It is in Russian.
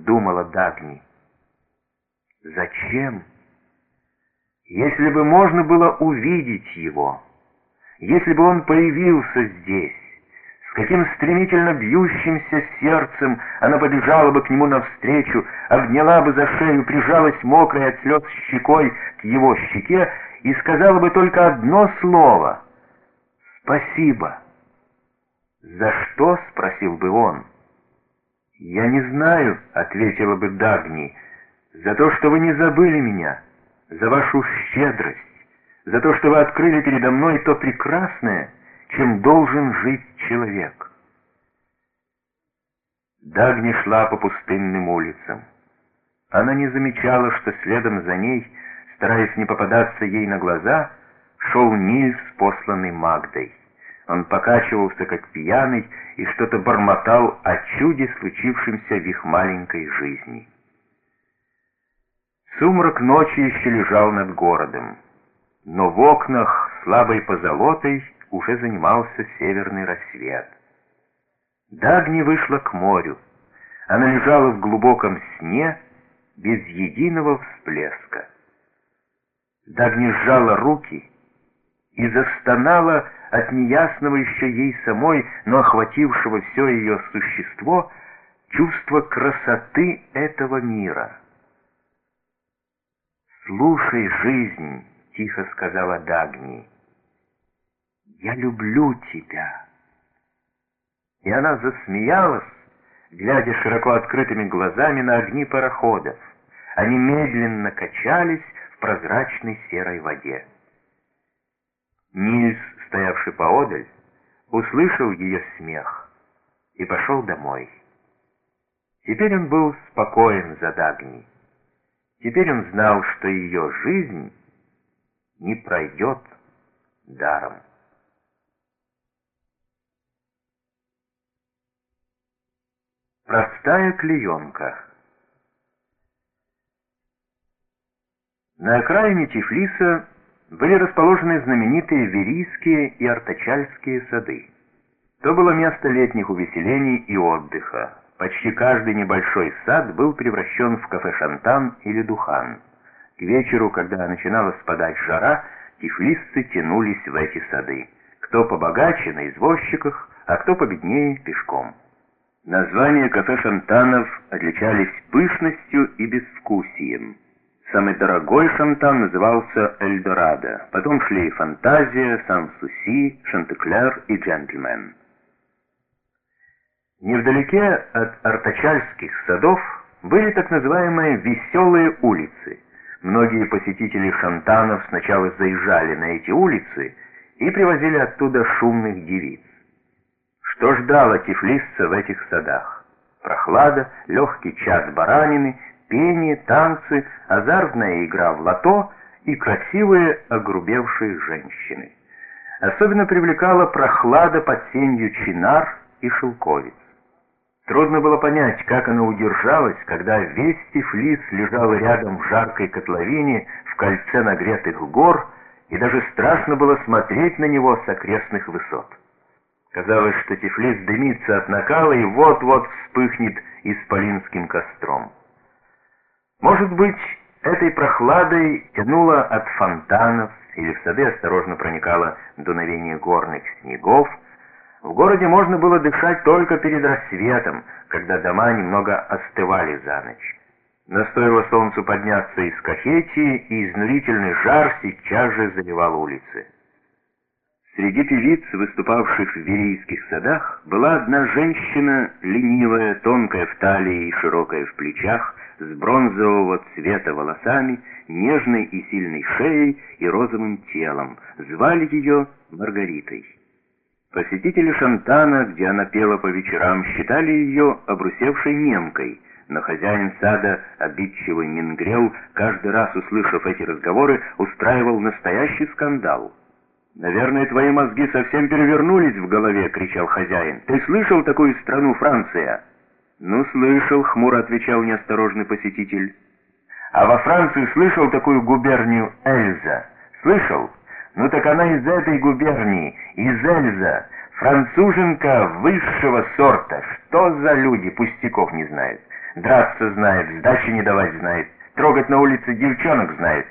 думала Дагни. Зачем? Если бы можно было увидеть его, если бы он появился здесь, с каким стремительно бьющимся сердцем она побежала бы к нему навстречу, обняла бы за шею, прижалась мокрой от слез щекой к его щеке и сказала бы только одно слово — «Спасибо». «За что?» — спросил бы он. «Я не знаю», — ответила бы Дагни, — «за то, что вы не забыли меня, за вашу щедрость, за то, что вы открыли передо мной то прекрасное, чем должен жить человек». Дагни шла по пустынным улицам. Она не замечала, что следом за ней, стараясь не попадаться ей на глаза, шел Нильс, посланный Магдой. Он покачивался, как пьяный, и что-то бормотал о чуде, случившемся в их маленькой жизни. Сумрак ночи еще лежал над городом, но в окнах слабой позолотой уже занимался северный рассвет. Дагни вышла к морю. Она лежала в глубоком сне, без единого всплеска. Дагни сжала руки и застонала от неясного еще ей самой, но охватившего все ее существо, чувства красоты этого мира. «Слушай, жизнь», — тихо сказала Дагни, — «я люблю тебя». И она засмеялась, глядя широко открытыми глазами на огни пароходов. Они медленно качались в прозрачной серой воде. Нильс, стоявший поодаль, услышал ее смех и пошел домой. Теперь он был спокоен за Дагни. Теперь он знал, что ее жизнь не пройдет даром. Простая клеенка. На окраине Тифлиса были расположены знаменитые Верийские и Артачальские сады. То было место летних увеселений и отдыха. Почти каждый небольшой сад был превращен в кафе «Шантан» или «Духан». К вечеру, когда начинала спадать жара, тифлисцы тянулись в эти сады. Кто побогаче на извозчиках, а кто победнее пешком. Названия кафе «Шантанов» отличались пышностью и безвкусием. Самый дорогой шантан назывался «Эльдорадо», потом шли «Фантазия», «Сан-Суси», «Шантеклер» и «Джентльмен». Невдалеке от Артачальских садов были так называемые «веселые улицы». Многие посетители шантанов сначала заезжали на эти улицы и привозили оттуда шумных девиц. Что ждало тифлисца в этих садах? Прохлада, легкий час баранины, пение, танцы, азартная игра в лото и красивые огрубевшие женщины. Особенно привлекала прохлада под сенью чинар и шелковиц. Трудно было понять, как она удержалась, когда весь Тифлис лежал рядом в жаркой котловине в кольце нагретых гор, и даже страшно было смотреть на него с окрестных высот. Казалось, что Тифлис дымится от накала и вот-вот вспыхнет исполинским костром. Может быть, этой прохладой тянуло от фонтанов, или в сады осторожно проникало дуновение горных снегов. В городе можно было дышать только перед рассветом, когда дома немного остывали за ночь. Но стоило солнцу подняться из кахетии, и изнурительный жар сейчас же заливал улицы. Среди певиц, выступавших в верийских садах, была одна женщина, ленивая, тонкая в талии и широкая в плечах, с бронзового цвета волосами, нежной и сильной шеей и розовым телом. Звали ее Маргаритой. Посетители Шантана, где она пела по вечерам, считали ее обрусевшей немкой, но хозяин сада, обидчивый Мингрел, каждый раз, услышав эти разговоры, устраивал настоящий скандал. «Наверное, твои мозги совсем перевернулись в голове», — кричал хозяин. «Ты слышал такую страну Франция?» «Ну, слышал», — хмуро отвечал неосторожный посетитель. «А во Франции слышал такую губернию Эльза?» «Слышал? Ну так она из этой губернии, из Эльза. Француженка высшего сорта. Что за люди, пустяков не знают. Драться знает, сдачи не давать знает, трогать на улице девчонок знает.